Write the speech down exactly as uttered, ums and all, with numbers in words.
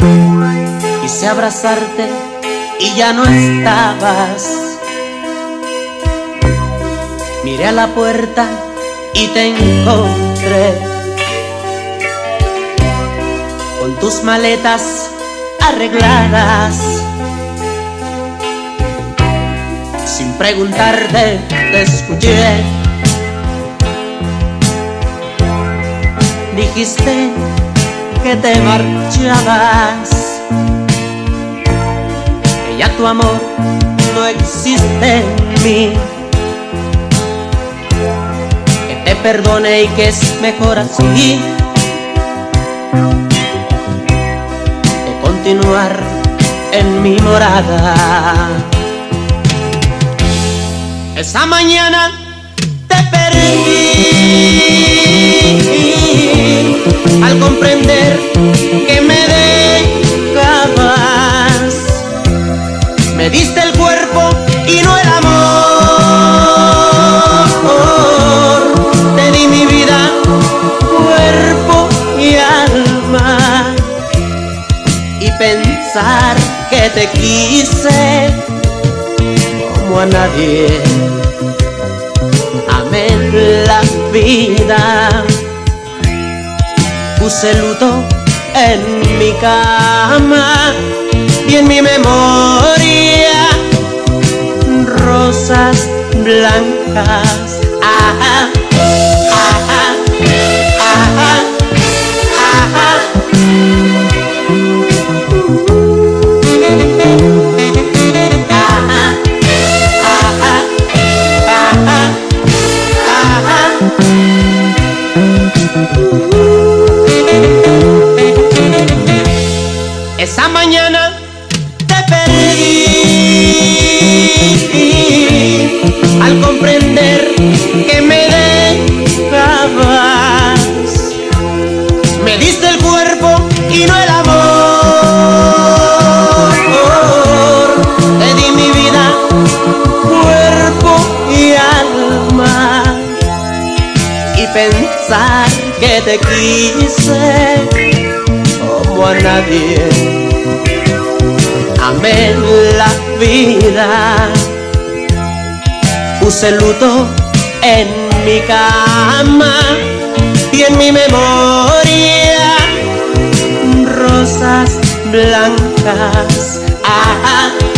Quise abrazarte y ya no estabas. Miré a la puerta y te encontré con tus maletas arregladas. Sin preguntarte te escuché. Dijiste que te marchabas, que ya tu amor no existe en mí, que te perdone y que es mejor así que continuar en mi morada. Esa mañana te perdí al comprender que me dejabas. Me diste el cuerpo y no el amor. Te di mi vida, cuerpo y alma. Y pensar que te quise como a nadie. Amé la vida. Puse luto en mi cama y en mi memoria rosas blancas. Ajá, ajá, ajá, ajá. Esa mañana te perdí al comprender que me dejabas. Me diste el cuerpo y no el amor. Te di mi vida, cuerpo y alma. Y pensar que te quise como a nadie. Amé la vida. Puse luto en mi cama y en mi memoria rosas blancas. Ah, ah.